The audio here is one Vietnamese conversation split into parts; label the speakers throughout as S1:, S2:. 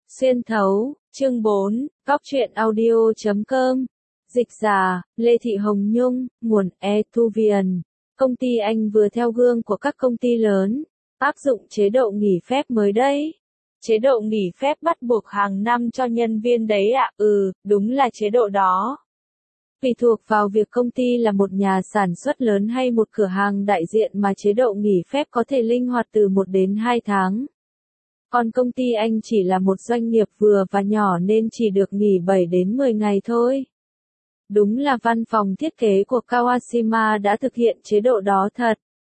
S1: Xuyên thấu, chương 4, Góc truyện audio.com. Dịch giả, Lê Thị Hồng Nhung, nguồn Etuvian. Công ty anh vừa theo gương của các công ty lớn, áp dụng chế độ nghỉ phép mới đấy. Chế độ nghỉ phép bắt buộc hàng năm cho nhân viên đấy ạ? Đúng là chế độ đó. Tùy thuộc vào việc công ty là một nhà sản xuất lớn hay một cửa hàng đại diện mà chế độ nghỉ phép có thể linh hoạt từ 1 đến 2 tháng. Còn công ty anh chỉ là một doanh nghiệp vừa và nhỏ nên chỉ được nghỉ 7 đến 10 ngày thôi. Đúng là văn phòng thiết kế của Kawashima đã thực hiện chế độ đó thật.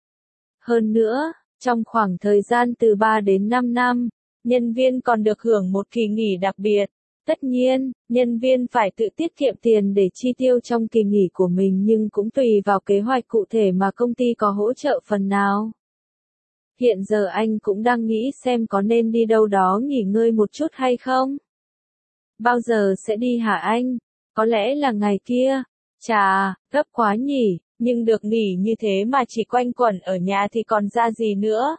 S1: Hơn nữa, trong khoảng thời gian từ 3 đến 5 năm, nhân viên còn được hưởng một kỳ nghỉ đặc biệt. Tất nhiên, nhân viên phải tự tiết kiệm tiền để chi tiêu trong kỳ nghỉ của mình nhưng cũng tùy vào kế hoạch cụ thể mà công ty có hỗ trợ phần nào. Hiện giờ anh cũng đang nghĩ xem có nên đi đâu đó nghỉ ngơi một chút hay không? Bao giờ sẽ đi hả anh? Có lẽ là ngày kia. Chà, gấp quá nhỉ, nhưng được nghỉ như thế mà chỉ quanh quẩn ở nhà thì còn ra gì nữa?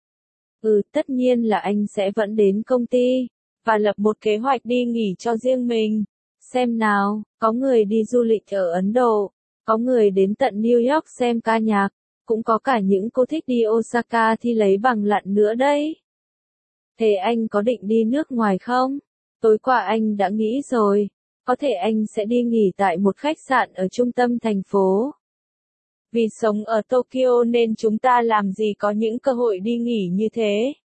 S1: Tất nhiên là anh sẽ vẫn đến công ty, và lập một kế hoạch đi nghỉ cho riêng mình. Xem nào, có người đi du lịch ở Ấn Độ, có người đến tận New York xem ca nhạc. Cũng có cả những cô thích đi Osaka thi lấy bằng lặn nữa đấy. Thế anh có định đi nước ngoài không? Tối qua anh đã nghĩ rồi, có thể anh sẽ đi nghỉ tại một khách sạn ở trung tâm thành phố. Vì sống ở Tokyo nên chúng ta làm gì có những cơ hội đi nghỉ như thế.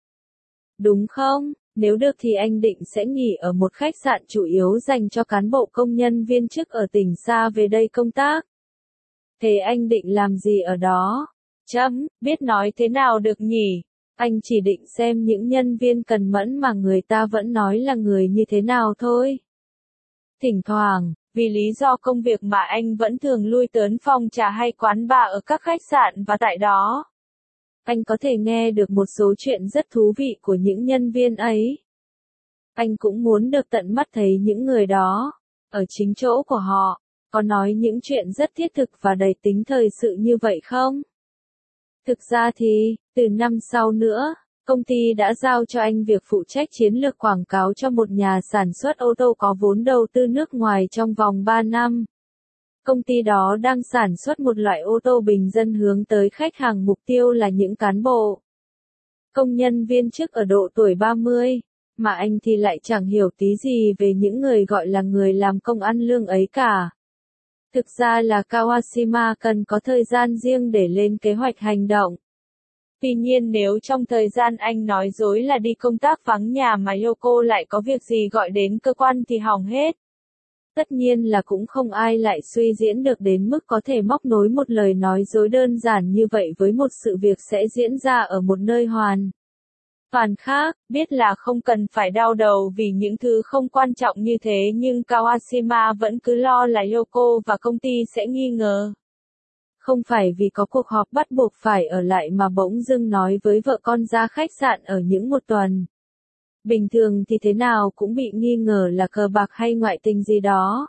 S1: Đúng không? Nếu được thì anh định sẽ nghỉ ở một khách sạn chủ yếu dành cho cán bộ công nhân viên chức ở tỉnh xa về đây công tác. Thế anh định làm gì ở đó? Biết nói thế nào được nhỉ? Anh chỉ định xem những nhân viên cần mẫn mà người ta vẫn nói là người như thế nào thôi. Thỉnh thoảng, vì lý do công việc mà anh vẫn thường lui tới phòng trà hay quán bar ở các khách sạn và tại đó. Anh có thể nghe được một số chuyện rất thú vị của những nhân viên ấy. Anh cũng muốn được tận mắt thấy những người đó, ở chính chỗ của họ. Có nói những chuyện rất thiết thực và đầy tính thời sự như vậy không? Thực ra thì, từ năm sau nữa, công ty đã giao cho anh việc phụ trách chiến lược quảng cáo cho một nhà sản xuất ô tô có vốn đầu tư nước ngoài trong vòng 3 năm. Công ty đó đang sản xuất một loại ô tô bình dân hướng tới khách hàng mục tiêu là những cán bộ, công nhân viên chức ở độ tuổi 30, mà anh thì lại chẳng hiểu tí gì về những người gọi là người làm công ăn lương ấy cả. Thực ra là Kawashima cần có thời gian riêng để lên kế hoạch hành động. Tuy nhiên nếu trong thời gian anh nói dối là đi công tác vắng nhà mà Yoko lại có việc gì gọi đến cơ quan thì hỏng hết. Tất nhiên là cũng không ai lại suy diễn được đến mức có thể móc nối một lời nói dối đơn giản như vậy với một sự việc sẽ diễn ra ở một nơi hoàn toàn khác, biết là không cần phải đau đầu vì những thứ không quan trọng như thế nhưng Kawashima vẫn cứ lo là Yoko và công ty sẽ nghi ngờ. Không phải vì có cuộc họp bắt buộc phải ở lại mà bỗng dưng nói với vợ con ra khách sạn ở những một tuần. Bình thường thì thế nào cũng bị nghi ngờ là cờ bạc hay ngoại tình gì đó.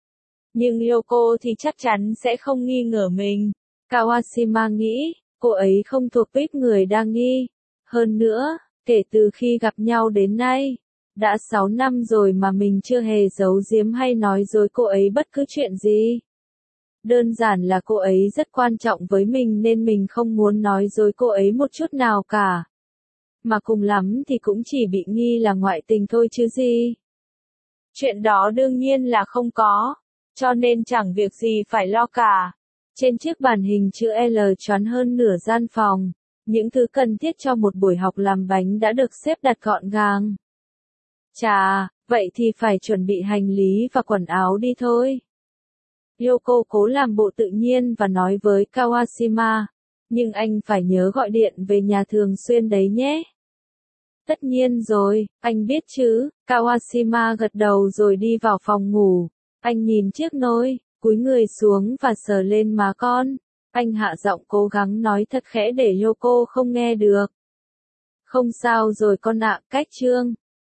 S1: Nhưng Yoko thì chắc chắn sẽ không nghi ngờ mình. Kawashima nghĩ, cô ấy không thuộc tuýp người đa nghi. Hơn nữa, kể từ khi gặp nhau đến nay, đã 6 năm rồi mà mình chưa hề giấu giếm hay nói dối cô ấy bất cứ chuyện gì. Đơn giản là cô ấy rất quan trọng với mình nên mình không muốn nói dối cô ấy một chút nào cả. Mà cùng lắm thì cũng chỉ bị nghi là ngoại tình thôi chứ gì. Chuyện đó đương nhiên là không có, cho nên chẳng việc gì phải lo cả. Trên chiếc màn hình chữ L choán hơn nửa gian phòng, những thứ cần thiết cho một buổi học làm bánh đã được xếp đặt gọn gàng. Chà, vậy thì phải chuẩn bị hành lý và quần áo đi thôi. Yoko cố làm bộ tự nhiên và nói với Kawashima, nhưng anh phải nhớ gọi điện về nhà thường xuyên đấy nhé. Tất nhiên rồi, anh biết chứ. Kawashima gật đầu rồi đi vào phòng ngủ. Anh nhìn chiếc nôi, cúi người xuống và sờ lên má con. Anh hạ giọng cố gắng nói thật khẽ để Yoko không nghe được. Không sao rồi con ạ, cách chương.